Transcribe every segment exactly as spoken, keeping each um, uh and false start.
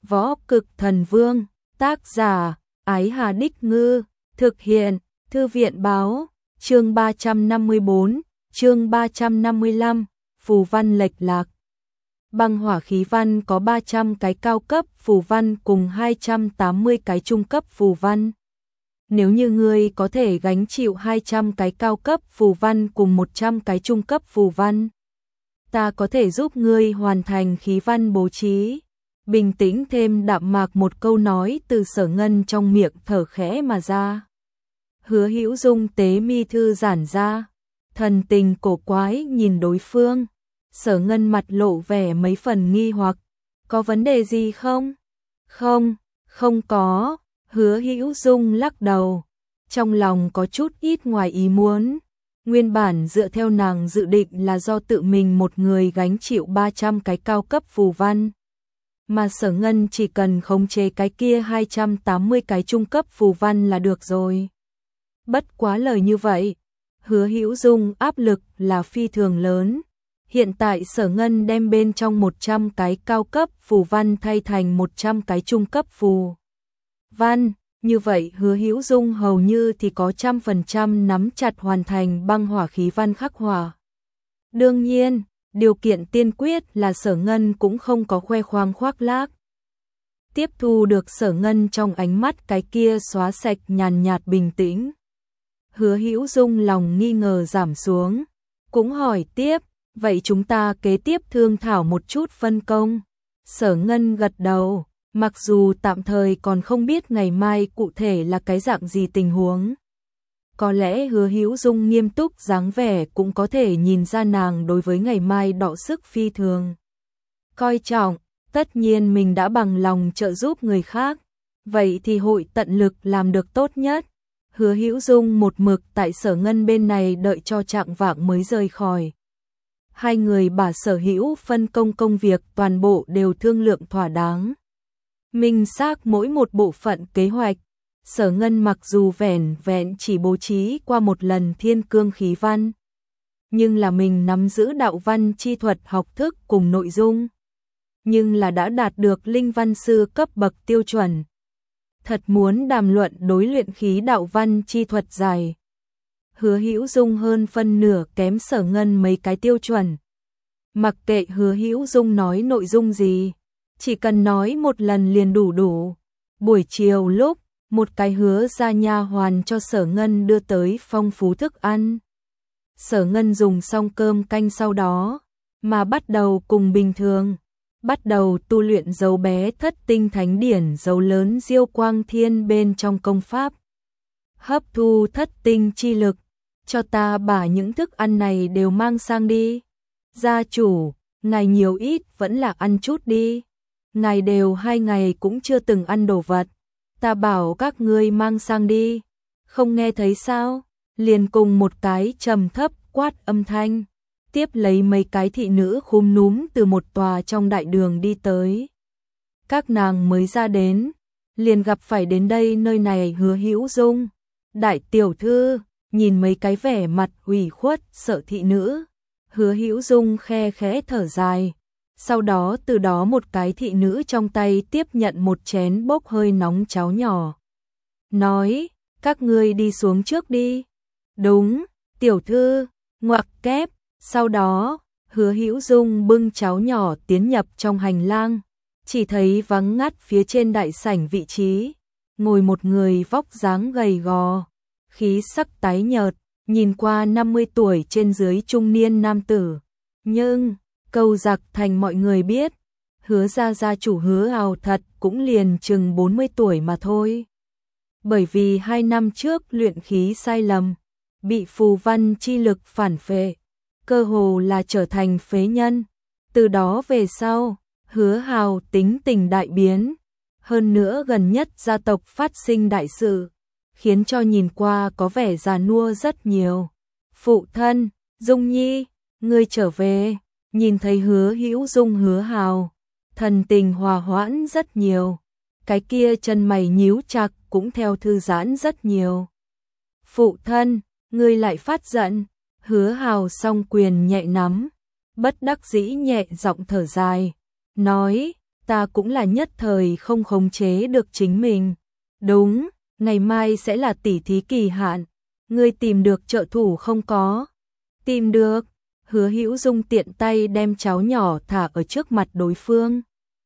Võ Cực Thần Vương, tác giả, Ái Hà Đích Ngư, thực hiện, Thư viện báo, chương ba trăm năm mươi bốn, chương ba trăm năm mươi lăm, phù văn lệch lạc. Băng hỏa khí văn có ba trăm cái cao cấp phù văn cùng hai trăm tám mươi cái trung cấp phù văn. Nếu như ngươi có thể gánh chịu hai trăm cái cao cấp phù văn cùng một trăm cái trung cấp phù văn, ta có thể giúp ngươi hoàn thành khí văn bố trí. Bình tĩnh thêm đạm mạc một câu nói từ Sở Ngân trong miệng thở khẽ mà ra. Hứa Hữu Dung tế mi thư giản ra, thần tình cổ quái nhìn đối phương. Sở Ngân mặt lộ vẻ mấy phần nghi hoặc, có vấn đề gì không? Không, không có. Hứa Hữu Dung lắc đầu, trong lòng có chút ít ngoài ý muốn. Nguyên bản dựa theo nàng dự định là do tự mình một người gánh chịu ba trăm cái cao cấp phù văn, mà Sở Ngân chỉ cần khống chế cái kia hai trăm tám mươi cái trung cấp phù văn là được rồi. Bất quá lời như vậy, Hứa Hữu Dung áp lực là phi thường lớn. Hiện tại Sở Ngân đem bên trong một trăm cái cao cấp phù văn thay thành một trăm cái trung cấp phù văn, như vậy Hứa Hữu Dung hầu như thì có trăm phần trăm nắm chặt hoàn thành băng hỏa khí văn khắc hỏa. Đương nhiên, điều kiện tiên quyết là Sở Ngân cũng không có khoe khoang khoác lác. Tiếp thu được Sở Ngân trong ánh mắt cái kia xóa sạch nhàn nhạt bình tĩnh, Hứa Hữu Dung lòng nghi ngờ giảm xuống, cũng hỏi tiếp, vậy chúng ta kế tiếp thương thảo một chút phân công. Sở Ngân gật đầu, mặc dù tạm thời còn không biết ngày mai cụ thể là cái dạng gì tình huống. Có lẽ Hứa Hữu Dung nghiêm túc dáng vẻ cũng có thể nhìn ra nàng đối với ngày mai đọ sức phi thường coi trọng. Tất nhiên mình đã bằng lòng trợ giúp người khác, vậy thì hội tận lực làm được tốt nhất. Hứa Hữu Dung một mực tại Sở Ngân bên này đợi cho trạng vạng mới rời khỏi. Hai người bà sở hữu phân công công việc toàn bộ đều thương lượng thỏa đáng, minh xác mỗi một bộ phận kế hoạch. Sở Ngân mặc dù vẻn vẹn chỉ bố trí qua một lần thiên cương khí văn, nhưng là mình nắm giữ đạo văn chi thuật học thức cùng nội dung, nhưng là đã đạt được linh văn sư cấp bậc tiêu chuẩn. Thật muốn đàm luận đối luyện khí đạo văn chi thuật dài, Hứa Hữu Dung hơn phân nửa kém Sở Ngân mấy cái tiêu chuẩn. Mặc kệ Hứa Hữu Dung nói nội dung gì, chỉ cần nói một lần liền đủ đủ. Buổi chiều lúc, một cái Hứa gia nha hoàn cho Sở Ngân đưa tới phong phú thức ăn. Sở Ngân dùng xong cơm canh sau đó, mà bắt đầu cùng bình thường, bắt đầu tu luyện dấu bé thất tinh thánh điển dấu lớn diêu quang thiên bên trong công pháp. Hấp thu thất tinh chi lực, cho ta把những thức ăn này đều mang sang đi. Gia chủ, ngài nhiều ít vẫn là ăn chút đi. Ngài đều hai ngày cũng chưa từng ăn đồ vật, ta bảo các ngươi mang sang đi. Không nghe thấy sao? Liền cùng một cái trầm thấp quát âm thanh, tiếp lấy mấy cái thị nữ khúm núm từ một tòa trong đại đường đi tới. Các nàng mới ra đến, liền gặp phải đến đây nơi này Hứa Hữu Dung. Đại tiểu thư, nhìn mấy cái vẻ mặt ủy khuất sợ thị nữ, Hứa Hữu Dung khe khẽ thở dài. Sau đó từ đó một cái thị nữ trong tay tiếp nhận một chén bốc hơi nóng cháo nhỏ, nói, các ngươi đi xuống trước đi. Đúng, tiểu thư, ngoặc kép. Sau đó, Hứa Hữu Dung bưng cháo nhỏ tiến nhập trong hành lang, chỉ thấy vắng ngắt phía trên đại sảnh vị trí, ngồi một người vóc dáng gầy gò, khí sắc tái nhợt, nhìn qua năm mươi tuổi trên dưới trung niên nam tử. Nhưng, câu giặc thành mọi người biết, Hứa gia gia chủ Hứa Hào thật cũng liền chừng bốn mươi tuổi mà thôi. Bởi vì hai năm trước luyện khí sai lầm, bị phù văn chi lực phản phệ, cơ hồ là trở thành phế nhân. Từ đó về sau, Hứa Hào tính tình đại biến, hơn nữa gần nhất gia tộc phát sinh đại sự, khiến cho nhìn qua có vẻ già nua rất nhiều. Phụ thân, Dung Nhi, ngươi trở về. Nhìn thấy Hứa Hữu Dung Hứa Hào, thần tình hòa hoãn rất nhiều, cái kia chân mày nhíu chặt cũng theo thư giãn rất nhiều. Phụ thân, ngươi lại phát giận. Hứa Hào song quyền nhẹ nắm, bất đắc dĩ nhẹ giọng thở dài, nói, ta cũng là nhất thời không khống chế được chính mình. Đúng, ngày mai sẽ là tỉ thí kỳ hạn, ngươi tìm được trợ thủ không có? Tìm được. Hứa Hữu Dung tiện tay đem cháu nhỏ thả ở trước mặt đối phương.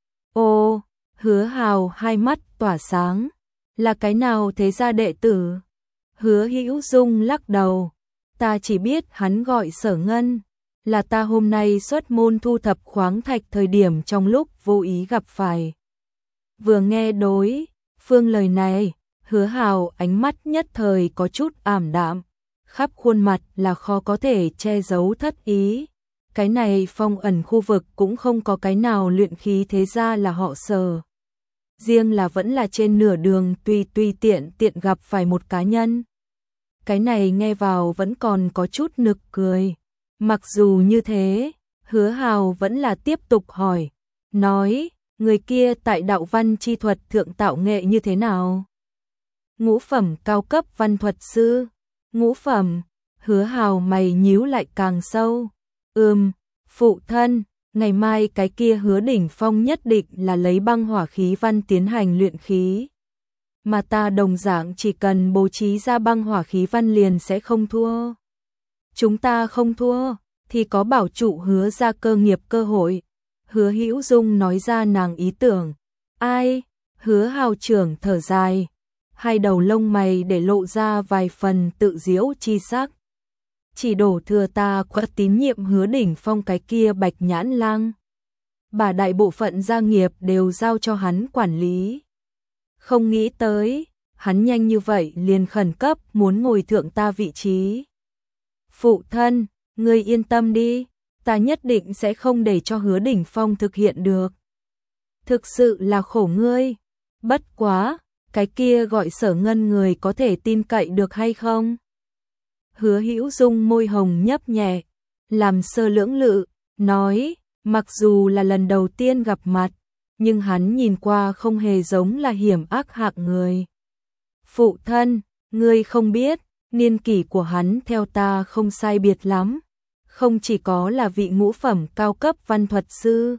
Ô, Hứa Hào hai mắt tỏa sáng, là cái nào thế gia đệ tử? Hứa Hữu Dung lắc đầu, ta chỉ biết hắn gọi Sở Ngân, là ta hôm nay xuất môn thu thập khoáng thạch thời điểm trong lúc vô ý gặp phải. Vừa nghe đối phương lời này, Hứa Hào ánh mắt nhất thời có chút ảm đạm, khắp khuôn mặt là khó có thể che giấu thất ý. Cái này phong ẩn khu vực cũng không có cái nào luyện khí thế gia là họ Sở. Riêng là vẫn là trên nửa đường tùy tùy tiện tiện gặp phải một cá nhân. Cái này nghe vào vẫn còn có chút nực cười. Mặc dù như thế, Hứa Hào vẫn là tiếp tục hỏi, nói, người kia tại đạo văn chi thuật thượng tạo nghệ như thế nào? Ngũ phẩm cao cấp văn thuật sư. Ngũ phẩm, Hứa Hào mày nhíu lại càng sâu. Ừm, phụ thân, ngày mai cái kia Hứa Đỉnh Phong nhất định là lấy băng hỏa khí văn tiến hành luyện khí. Mà ta đồng dạng chỉ cần bố trí ra băng hỏa khí văn liền sẽ không thua. Chúng ta không thua, thì có bảo trụ Hứa ra cơ nghiệp cơ hội. Hứa Hữu Dung nói ra nàng ý tưởng. Ai? Hứa Hào trưởng thở dài. Hai đầu lông mày để lộ ra vài phần tự diễu chi sắc. Chỉ đổ thừa ta quá tín nhiệm Hứa Đỉnh Phong cái kia Bạch Nhãn Lang. Bà đại bộ phận gia nghiệp đều giao cho hắn quản lý. Không nghĩ tới, hắn nhanh như vậy liền khẩn cấp muốn ngồi thượng ta vị trí. Phụ thân, ngươi yên tâm đi, ta nhất định sẽ không để cho Hứa Đỉnh Phong thực hiện được. Thực sự là khổ ngươi, bất quá, cái kia gọi Sở Ngân người có thể tin cậy được hay không? Hứa Hữu Dung môi hồng nhấp nhẹ, làm sơ lưỡng lự, nói, mặc dù là lần đầu tiên gặp mặt, nhưng hắn nhìn qua không hề giống là hiểm ác hạng người. Phụ thân, ngươi không biết, niên kỷ của hắn theo ta không sai biệt lắm, không chỉ có là vị ngũ phẩm cao cấp văn thuật sư,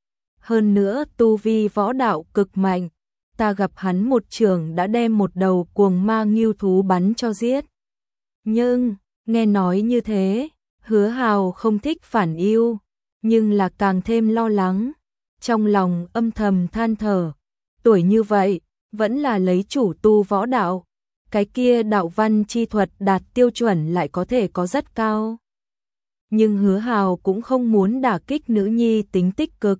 hơn nữa tu vi võ đạo cực mạnh, ta gặp hắn một trường đã đem một đầu cuồng ma ngưu thú bắn cho giết. Nhưng, nghe nói như thế, Hứa Hào không thích phản yêu, nhưng là càng thêm lo lắng, trong lòng âm thầm than thở, tuổi như vậy, vẫn là lấy chủ tu võ đạo, cái kia đạo văn chi thuật đạt tiêu chuẩn lại có thể có rất cao. Nhưng Hứa Hào cũng không muốn đả kích nữ nhi tính tích cực.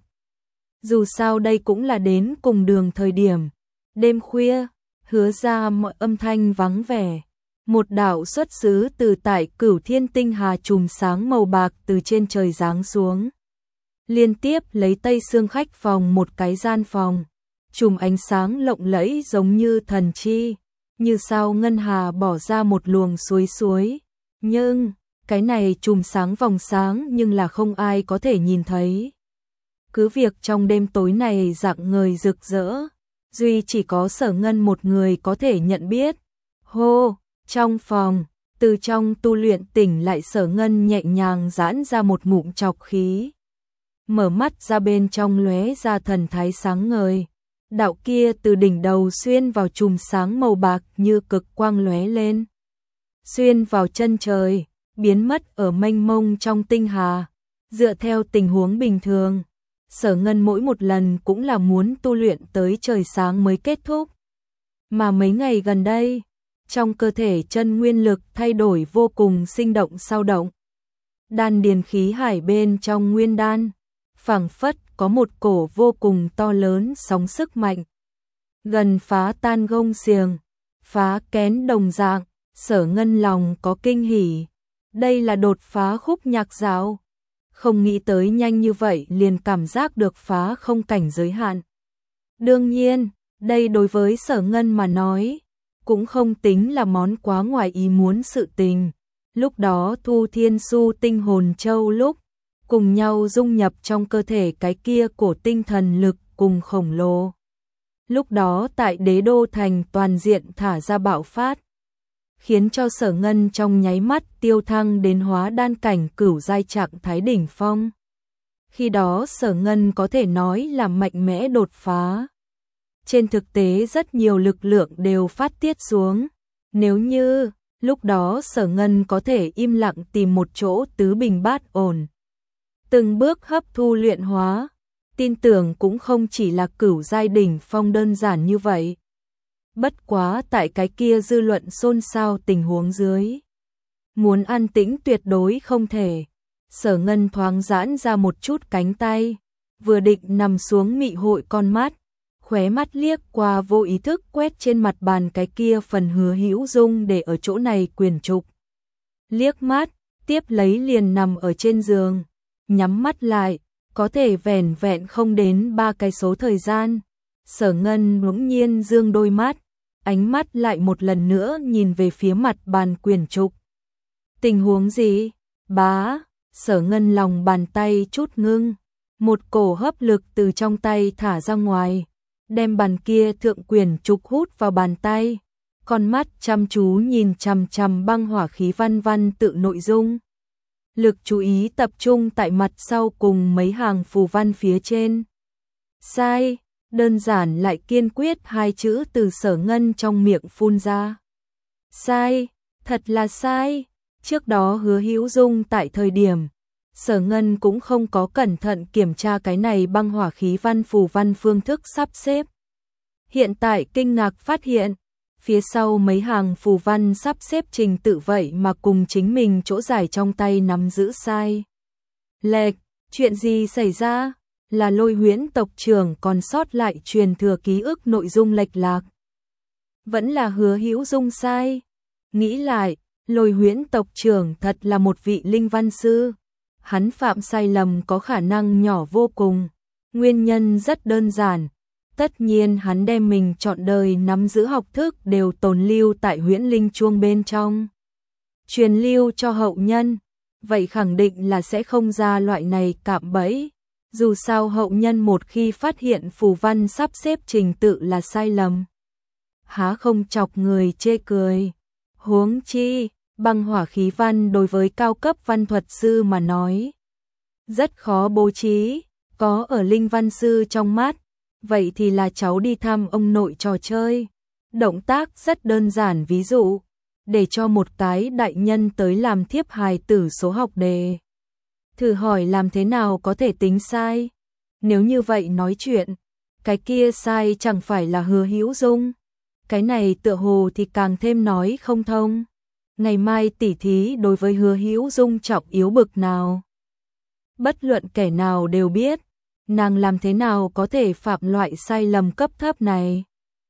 Dù sao đây cũng là đến cùng đường thời điểm. Đêm khuya, Hứa ra mọi âm thanh vắng vẻ. Một đạo xuất xứ từ tại Cửu Thiên tinh hà chùm sáng màu bạc từ trên trời giáng xuống. Liên tiếp lấy tây xương khách phòng một cái gian phòng. Chùm ánh sáng lộng lẫy giống như thần chi. Như sao ngân hà bỏ ra một luồng suối suối. Nhưng, cái này chùm sáng vòng sáng nhưng là không ai có thể nhìn thấy. Cứ việc trong đêm tối này rạng ngời rực rỡ, duy chỉ có Sở Ngân một người có thể nhận biết. Hô, trong phòng, từ trong tu luyện tỉnh lại Sở Ngân nhẹ nhàng giãn ra một ngụm trọc khí. Mở mắt ra bên trong lóe ra thần thái sáng ngời. Đạo kia từ đỉnh đầu xuyên vào chùm sáng màu bạc như cực quang lóe lên. Xuyên vào chân trời, biến mất ở mênh mông trong tinh hà. Dựa theo tình huống bình thường, Sở Ngân mỗi một lần cũng là muốn tu luyện tới trời sáng mới kết thúc. Mà mấy ngày gần đây, trong cơ thể chân nguyên lực thay đổi vô cùng sinh động sao động. Đan điền khí hải bên trong nguyên đan, phảng phất có một cổ vô cùng to lớn sóng sức mạnh. Gần phá tan gông xiềng, phá kén đồng dạng, Sở Ngân lòng có kinh hỉ. Đây là đột phá khúc nhạc dạo. Không nghĩ tới nhanh như vậy liền cảm giác được phá không cảnh giới hạn. Đương nhiên, đây đối với Sở Ngân mà nói, cũng không tính là món quá ngoài ý muốn sự tình. Lúc đó Thu Thiên Su tinh hồn châu lúc, cùng nhau dung nhập trong cơ thể cái kia của tinh thần lực cùng khổng lồ. Lúc đó tại Đế Đô Thành toàn diện thả ra bạo phát, khiến cho Sở Ngân trong nháy mắt tiêu thăng đến hóa đan cảnh cửu giai trạng thái đỉnh phong. Khi đó Sở Ngân có thể nói là mạnh mẽ đột phá. Trên thực tế rất nhiều lực lượng đều phát tiết xuống. Nếu như lúc đó Sở Ngân có thể im lặng tìm một chỗ tứ bình bát ổn, từng bước hấp thu luyện hóa, tin tưởng cũng không chỉ là cửu giai đỉnh phong đơn giản như vậy. Bất quá tại cái kia dư luận xôn xao tình huống dưới, muốn an tĩnh tuyệt đối không thể. Sở Ngân thoáng giãn ra một chút cánh tay, vừa định nằm xuống mị hội con mắt, khóe mắt liếc qua vô ý thức quét trên mặt bàn cái kia phần Hứa Hữu Dung để ở chỗ này quyền trục. Liếc mắt, tiếp lấy liền nằm ở trên giường, nhắm mắt lại, có thể vẻn vẹn không đến ba cái số thời gian. Sở Ngân bỗng nhiên dương đôi mắt, ánh mắt lại một lần nữa nhìn về phía mặt bàn quyền trục. Tình huống gì? Bá, Sở Ngân lòng bàn tay chút ngưng, một cổ hấp lực từ trong tay thả ra ngoài, đem bàn kia thượng quyền trục hút vào bàn tay, con mắt chăm chú nhìn chằm chằm băng hỏa khí văn văn tự nội dung. Lực chú ý tập trung tại mặt sau cùng mấy hàng phù văn phía trên. Sai, đơn giản lại kiên quyết hai chữ từ Sở Ngân trong miệng phun ra. Sai, thật là sai. Trước đó Hứa Hữu Dung tại thời điểm, Sở Ngân cũng không có cẩn thận kiểm tra cái này băng hỏa khí văn phù văn phương thức sắp xếp. Hiện tại kinh ngạc phát hiện, phía sau mấy hàng phù văn sắp xếp trình tự vậy mà cùng chính mình chỗ giải trong tay nắm giữ sai. Lệch, chuyện gì xảy ra? Là Lôi Huyễn tộc trưởng còn sót lại truyền thừa ký ức nội dung lệch lạc. Vẫn là Hứa Hữu Dung sai. Nghĩ lại, Lôi Huyễn tộc trưởng thật là một vị linh văn sư. Hắn phạm sai lầm có khả năng nhỏ vô cùng. Nguyên nhân rất đơn giản. Tất nhiên hắn đem mình trọn đời nắm giữ học thức đều tồn lưu tại Huyễn Linh Chuông bên trong, truyền lưu cho hậu nhân, vậy khẳng định là sẽ không ra loại này cạm bẫy. Dù sao hậu nhân một khi phát hiện phù văn sắp xếp trình tự là sai lầm, há không chọc người chê cười. Huống chi, băng hỏa khí văn đối với cao cấp văn thuật sư mà nói, rất khó bố trí, có ở linh văn sư trong mắt, vậy thì là cháu đi thăm ông nội trò chơi. Động tác rất đơn giản, ví dụ, để cho một cái đại nhân tới làm thiếp hài tử số học đề. Thử hỏi làm thế nào có thể tính sai? Nếu như vậy nói chuyện, cái kia sai chẳng phải là Hứa Hữu Dung. Cái này tựa hồ thì càng thêm nói không thông. Ngày mai tỉ thí đối với Hứa Hữu Dung trọng yếu bực nào. Bất luận kẻ nào đều biết, nàng làm thế nào có thể phạm loại sai lầm cấp thấp này.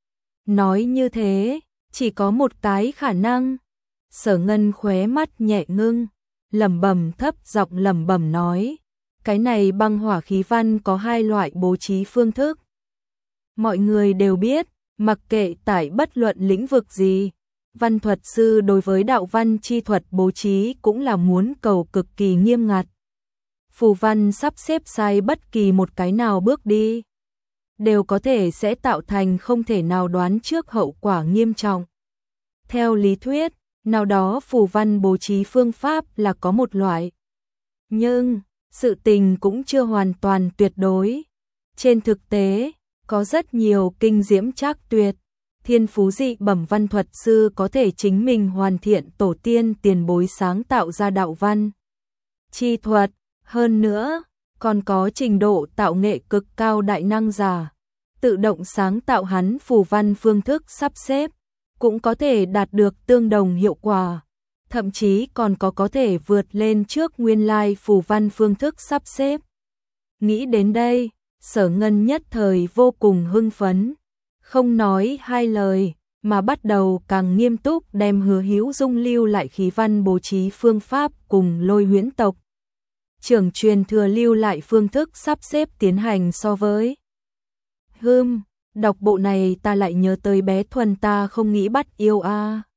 Nói như thế, chỉ có một cái khả năng. Sở Ngân khóe mắt nhẹ ngưng, lẩm bẩm thấp giọng lẩm bẩm nói, cái này băng hỏa khí văn có hai loại bố trí phương thức. Mọi người đều biết, mặc kệ tại bất luận lĩnh vực gì, văn thuật sư đối với đạo văn chi thuật bố trí cũng là muốn cầu cực kỳ nghiêm ngặt. Phù văn sắp xếp sai bất kỳ một cái nào bước đi, đều có thể sẽ tạo thành không thể nào đoán trước hậu quả nghiêm trọng. Theo lý thuyết, nào đó phù văn bố trí phương pháp là có một loại. Nhưng, sự tình cũng chưa hoàn toàn tuyệt đối. Trên thực tế, có rất nhiều kinh diễm trác tuyệt, thiên phú dị bẩm văn thuật sư có thể chính mình hoàn thiện tổ tiên tiền bối sáng tạo ra đạo văn chi thuật. Hơn nữa, còn có trình độ tạo nghệ cực cao đại năng giả, tự động sáng tạo hắn phù văn phương thức sắp xếp, cũng có thể đạt được tương đồng hiệu quả, thậm chí còn có có thể vượt lên trước nguyên lai phù văn phương thức sắp xếp. Nghĩ đến đây, Sở Ngân nhất thời vô cùng hưng phấn, không nói hai lời, mà bắt đầu càng nghiêm túc đem Hứa Hữu Dung lưu lại khí văn bố trí phương pháp cùng Lôi Huyễn tộc trưởng truyền thừa lưu lại phương thức sắp xếp tiến hành so với. Hừm, đọc bộ này ta lại nhớ tới bé Thuần ta không nghĩ bắt yêu a. À.